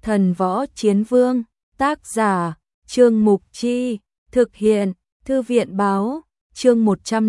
Thần Võ Chiến Vương, tác giả, Trương Mục Chi, thực hiện, Thư viện báo, chương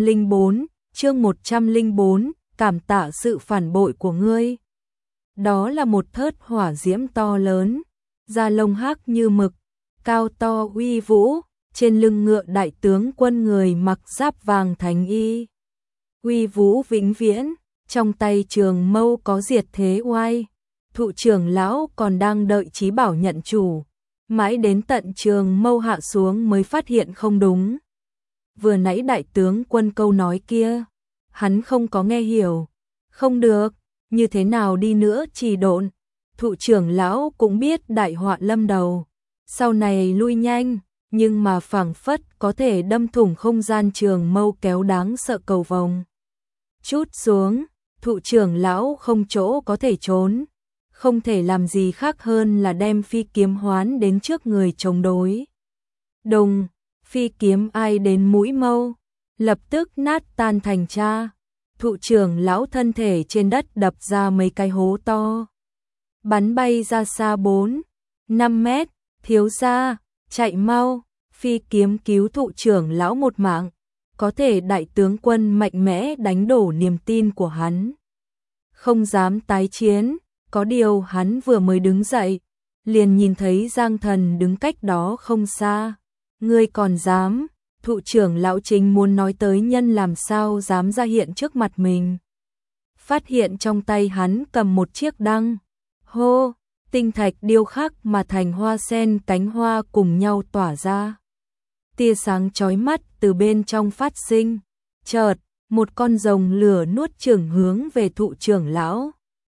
104, cảm tạ sự phản bội của ngươi. Đó là một thớt hỏa diễm to lớn, da lông hắc như mực, cao to uy vũ, trên lưng ngựa đại tướng quân người mặc giáp vàng thánh y. Uy vũ vĩnh viễn, trong tay trường mâu có diệt thế oai. Thụ trưởng lão còn đang đợi chí bảo nhận chủ, mãi đến tận trường mâu hạ xuống mới phát hiện không đúng. Vừa nãy đại tướng quân câu nói kia, hắn không có nghe hiểu. Không được, như thế nào đi nữa trì độn. Thụ trưởng lão cũng biết đại họa lâm đầu, sau này lui nhanh, nhưng mà phảng phất có thể đâm thủng không gian trường mâu kéo đáng sợ cầu vồng. Chút xuống, thụ trưởng lão không chỗ có thể trốn, không thể làm gì khác hơn là đem phi kiếm hoán đến trước người chống đối. Đùng, phi kiếm ai đến mũi mâu, lập tức nát tan thành cha. Thụ trưởng lão thân thể trên đất đập ra mấy cái hố to, bắn bay ra xa 4-5 mét. Thiếu gia, chạy mau, phi kiếm cứu thụ trưởng lão một mạng, có thể đại tướng quân mạnh mẽ đánh đổ niềm tin của hắn. Không dám tái chiến, có điều hắn vừa mới đứng dậy, liền nhìn thấy Giang Thần đứng cách đó không xa. Ngươi còn dám? Thụ trưởng lão chính muốn nói tới nhân làm sao dám ra hiện trước mặt mình. Phát hiện trong tay hắn cầm một chiếc đăng. Hô, tinh thạch điêu khắc mà thành hoa sen cánh hoa cùng nhau tỏa ra. Tia sáng chói mắt từ bên trong phát sinh. Chợt, một con rồng lửa nuốt chửng hướng về thụ trưởng lão.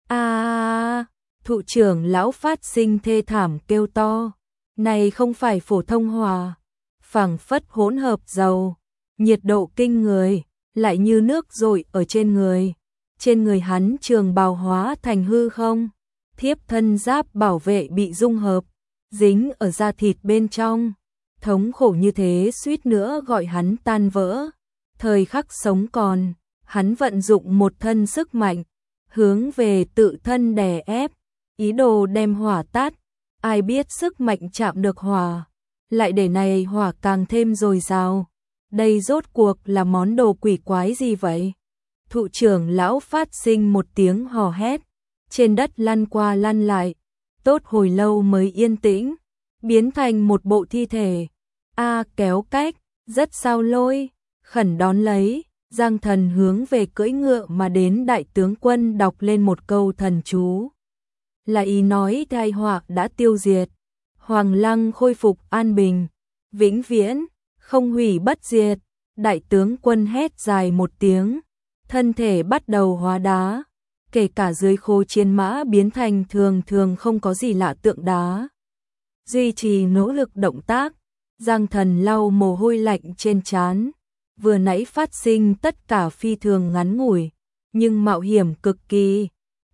Thụ trưởng lão phát sinh thê thảm kêu to. Này không phải phổ thông hỏa, phảng phất hỗn hợp dầu, nhiệt độ kinh người, lại như nước dội ở trên người. Trên người hắn trường bào hóa thành hư không, thiếp thân giáp bảo vệ bị dung hợp, dính ở da thịt bên trong. Thống khổ như thế suýt nữa gọi hắn tan vỡ. Thời khắc sống còn, hắn vận dụng một thân sức mạnh, hướng về tự thân đè ép, ý đồ đem hỏa tát. Ai biết sức mạnh chạm được hỏa, lại để này hỏa càng thêm dồi dào. Đây rốt cuộc là món đồ quỷ quái gì vậy? Thụ trưởng lão phát sinh một tiếng hò hét, trên đất lăn qua lăn lại, tốt hồi lâu mới yên tĩnh, biến thành một bộ thi thể. Kéo cách, rất sao lôi, khẩn đón lấy. Giang Thần hướng về cưỡi ngựa mà đến đại tướng quân đọc lên một câu thần chú. Là ý nói tai họa đã tiêu diệt, Hoàng Lăng khôi phục an bình, vĩnh viễn, không hủy bất diệt. Đại tướng quân hét dài một tiếng, thân thể bắt đầu hóa đá, kể cả dưới khố chiến mã biến thành thường không có gì lạ tượng đá. Duy trì nỗ lực động tác, Giang Thần lau mồ hôi lạnh trên trán. Vừa nãy phát sinh tất cả phi thường ngắn ngủi, nhưng mạo hiểm cực kỳ.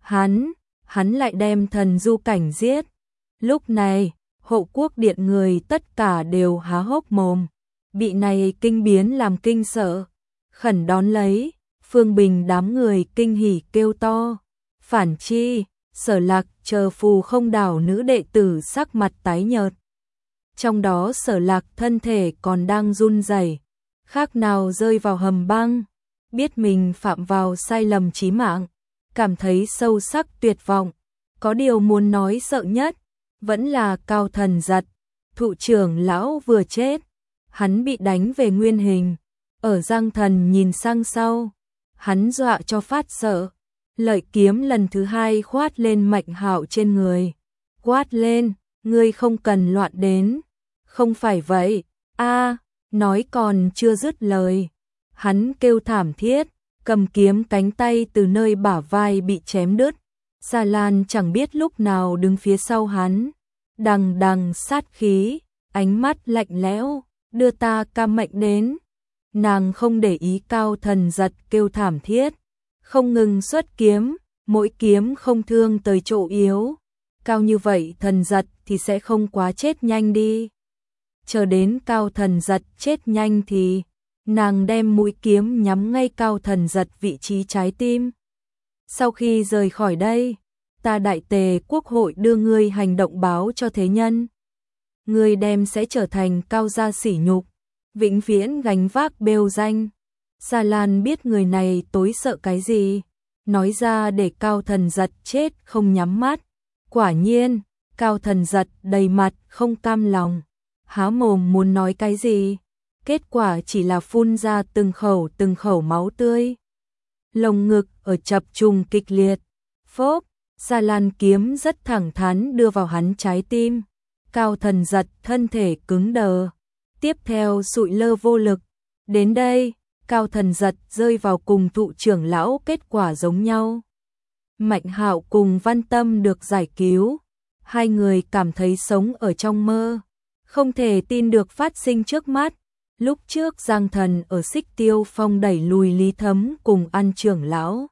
Hắn lại đem thần du cảnh giết. Lúc này, Hộ Quốc điện người tất cả đều há hốc mồm, bị này kinh biến làm kinh sợ, khẩn đón lấy. Phương Bình đám người kinh hỉ kêu to. Phản chi, Sở Lạc chờ phù không đảo nữ đệ tử sắc mặt tái nhợt. Trong đó Sở Lạc thân thể còn đang run rẩy, khác nào rơi vào hầm băng, biết mình phạm vào sai lầm chí mạng, cảm thấy sâu sắc tuyệt vọng. Có điều muốn nói sợ nhất, vẫn là Cao Thần Giật. Thụ trưởng lão vừa chết, hắn bị đánh về nguyên hình. Ở Giang Thần nhìn sang sau, hắn dọa cho phát sợ. Lợi kiếm lần thứ hai khoát lên Mạnh Hạo trên người. Quát lên, ngươi không cần loạn đến. Không phải vậy, nói còn chưa dứt lời. Hắn kêu thảm thiết, cầm kiếm cánh tay từ nơi bả vai bị chém đứt. Sa Lan chẳng biết lúc nào đứng phía sau hắn, đằng đằng sát khí, ánh mắt lạnh lẽo, đưa ta cam mệnh đến. Nàng không để ý Cao Thần Giật kêu thảm thiết, không ngừng xuất kiếm, mỗi kiếm không thương tới chỗ yếu. Cao như vậy Thần Giật thì sẽ không quá chết nhanh đi. Chờ đến Cao Thần Giật chết nhanh thì nàng đem mũi kiếm nhắm ngay Cao Thần Giật vị trí trái tim. Sau khi rời khỏi đây, ta Đại Tề Quốc hội đưa ngươi hành động báo cho thế nhân. Ngươi đem sẽ trở thành cao gia sỉ nhục, vĩnh viễn gánh vác bêu danh. Sa Lan biết người này tối sợ cái gì, nói ra để Cao Thần Giật chết không nhắm mắt. Quả nhiên, Cao Thần Giật đầy mặt không cam lòng, há mồm muốn nói cái gì, kết quả chỉ là phun ra từng khẩu máu tươi. Lồng ngực ở chập trùng kịch liệt, phốp, Sa Lan kiếm rất thẳng thắn đưa vào hắn trái tim. Cao Thần Giật thân thể cứng đờ, tiếp theo sụi lơ vô lực. Đến đây, Cao Thần Giật rơi vào cùng thụ trưởng lão kết quả giống nhau. Mạnh Hạo cùng Văn Tâm được giải cứu, hai người cảm thấy sống ở trong mơ, không thể tin được phát sinh trước mắt. Lúc trước Giang Thần ở Xích Tiêu Phong đẩy lùi Lý Thấm cùng ăn trưởng lão,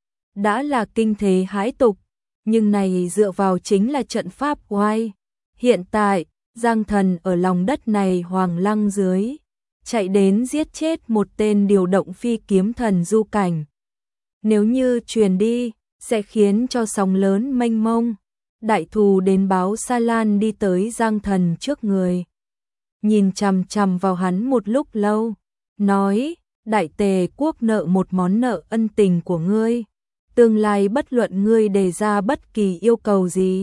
đã là kinh thế hãi tục, nhưng này dựa vào chính là trận pháp oai. Hiện tại, Giang Thần ở lòng đất này hoàng lăng dưới, chạy đến giết chết một tên điều động phi kiếm thần du cảnh. Nếu như truyền đi, sẽ khiến cho sóng lớn mênh mông. Đại thù đến báo. Sa Lan đi tới Giang Thần trước người, nhìn chằm chằm vào hắn một lúc lâu, nói, Đại Tề Quốc nợ một món nợ ân tình của ngươi, tương lai bất luận ngươi đề ra bất kỳ yêu cầu gì,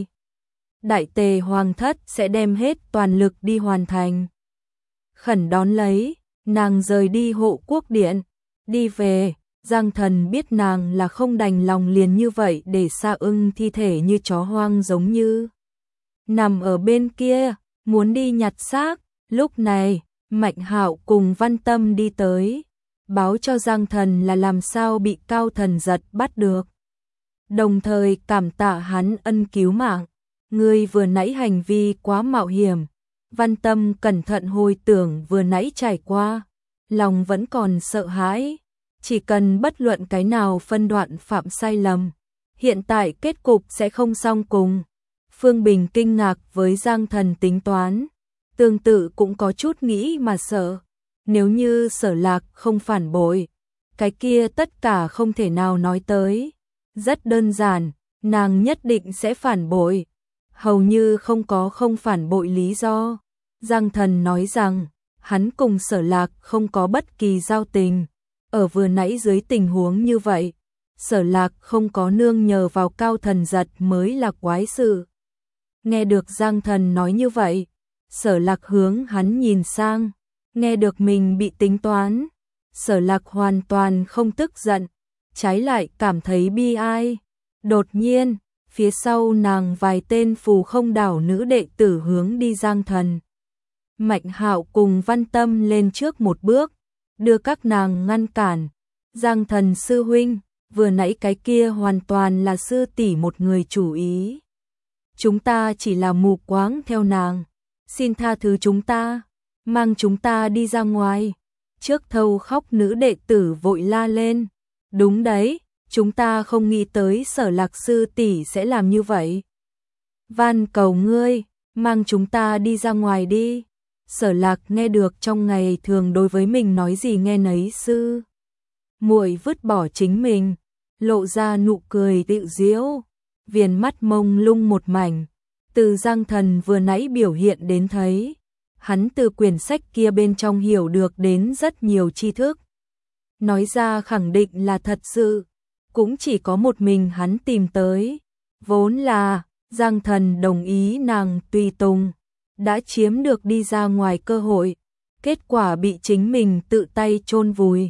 Đại Tề Hoàng thất sẽ đem hết toàn lực đi hoàn thành. Khẩn đón lấy, nàng rời đi Hộ Quốc Điện, đi về. Giang Thần biết nàng là không đành lòng liền như vậy để Sa Ưng thi thể như chó hoang giống như nằm ở bên kia, muốn đi nhặt xác. Lúc này, Mạnh Hạo cùng Văn Tâm đi tới, báo cho Giang Thần là làm sao bị Cao Thần Giật bắt được, đồng thời cảm tạ hắn ân cứu mạng. Ngươi vừa nãy hành vi quá mạo hiểm. Văn Tâm cẩn thận hồi tưởng vừa nãy trải qua, lòng vẫn còn sợ hãi. Chỉ cần bất luận cái nào phân đoạn phạm sai lầm, hiện tại kết cục sẽ không song cùng. Phương Bình kinh ngạc với Giang Thần tính toán, tương tự cũng có chút nghĩ mà sợ. Nếu như Sở Lạc không phản bội, cái kia tất cả không thể nào nói tới. Rất đơn giản, nàng nhất định sẽ phản bội, hầu như không phản bội lý do. Giang Thần nói rằng, hắn cùng Sở Lạc không có bất kỳ giao tình. Ở vừa nãy dưới tình huống như vậy, Sở Lạc không có nương nhờ vào Cao Thần Giật mới là quái sự. Nghe được Giang Thần nói như vậy, Sở Lạc hướng hắn nhìn sang, nghe được mình bị tính toán, Sở Lạc hoàn toàn không tức giận, trái lại cảm thấy bi ai. Đột nhiên, phía sau nàng vài tên phù không đảo nữ đệ tử hướng đi Giang Thần. Mạnh Hạo cùng Văn Tâm lên trước một bước, đưa các nàng ngăn cản. Giang Thần sư huynh, vừa nãy cái kia hoàn toàn là sư tỷ một người chủ ý. Chúng ta chỉ là mù quáng theo nàng, xin tha thứ chúng ta, mang chúng ta đi ra ngoài. Trước thâu khóc nữ đệ tử vội la lên, đúng đấy, chúng ta không nghĩ tới Sở Lạc sư tỷ sẽ làm như vậy. Van cầu ngươi, mang chúng ta đi ra ngoài đi. Sở Lạc nghe được trong ngày thường đối với mình nói gì nghe nấy, sư muội vứt bỏ chính mình, lộ ra nụ cười tự giễu, viền mắt mông lung một mảnh. Từ Giang Thần vừa nãy biểu hiện đến thấy, hắn từ quyển sách kia bên trong hiểu được đến rất nhiều tri thức. Nói ra khẳng định là thật sự, cũng chỉ có một mình hắn tìm tới. Vốn là, Giang Thần đồng ý nàng tùy tùng, đã chiếm được đi ra ngoài cơ hội, kết quả bị chính mình tự tay chôn vùi.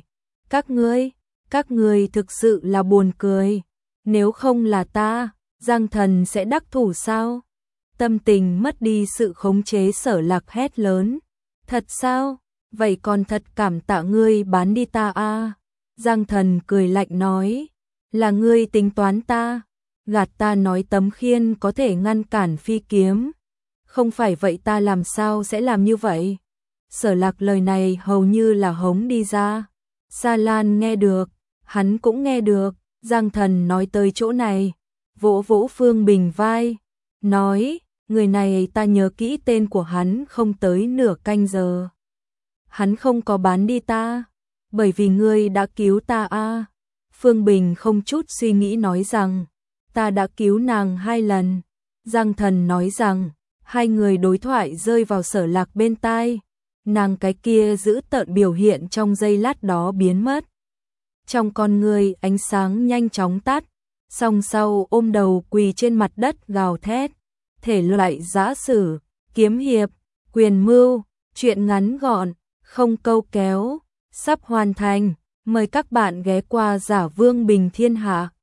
Các ngươi thực sự là buồn cười, nếu không là ta, Giang Thần sẽ đắc thủ sao? Tâm tình mất đi sự khống chế, Sở Lạc hét lớn, thật sao? Vậy còn thật cảm tạ ngươi bán đi ta a. Giang Thần cười lạnh nói, là ngươi tính toán ta, gạt ta nói tấm khiên có thể ngăn cản phi kiếm. Không phải vậy ta làm sao sẽ làm như vậy? Sở Lạc lời này hầu như là hống đi ra. Sa Lan nghe được, hắn cũng nghe được. Giang Thần nói tới chỗ này, vỗ vỗ Phương Bình vai, nói, người này ta nhớ kỹ tên của hắn không tới nửa canh giờ. Hắn không có bán đi ta, bởi vì ngươi đã cứu ta a. Phương Bình không chút suy nghĩ nói rằng, ta đã cứu nàng 2 lần. Giang Thần nói rằng, hai người đối thoại rơi vào Sở Lạc bên tai, nàng cái kia giữ tợn biểu hiện trong giây lát đó biến mất. Trong con người ánh sáng nhanh chóng tắt, song sau ôm đầu quỳ trên mặt đất gào thét, thể loại giã sử, kiếm hiệp, quyền mưu, truyện ngắn gọn, không câu kéo, sắp hoàn thành, mời các bạn ghé qua Giả Vương Bình Thiên Hạ.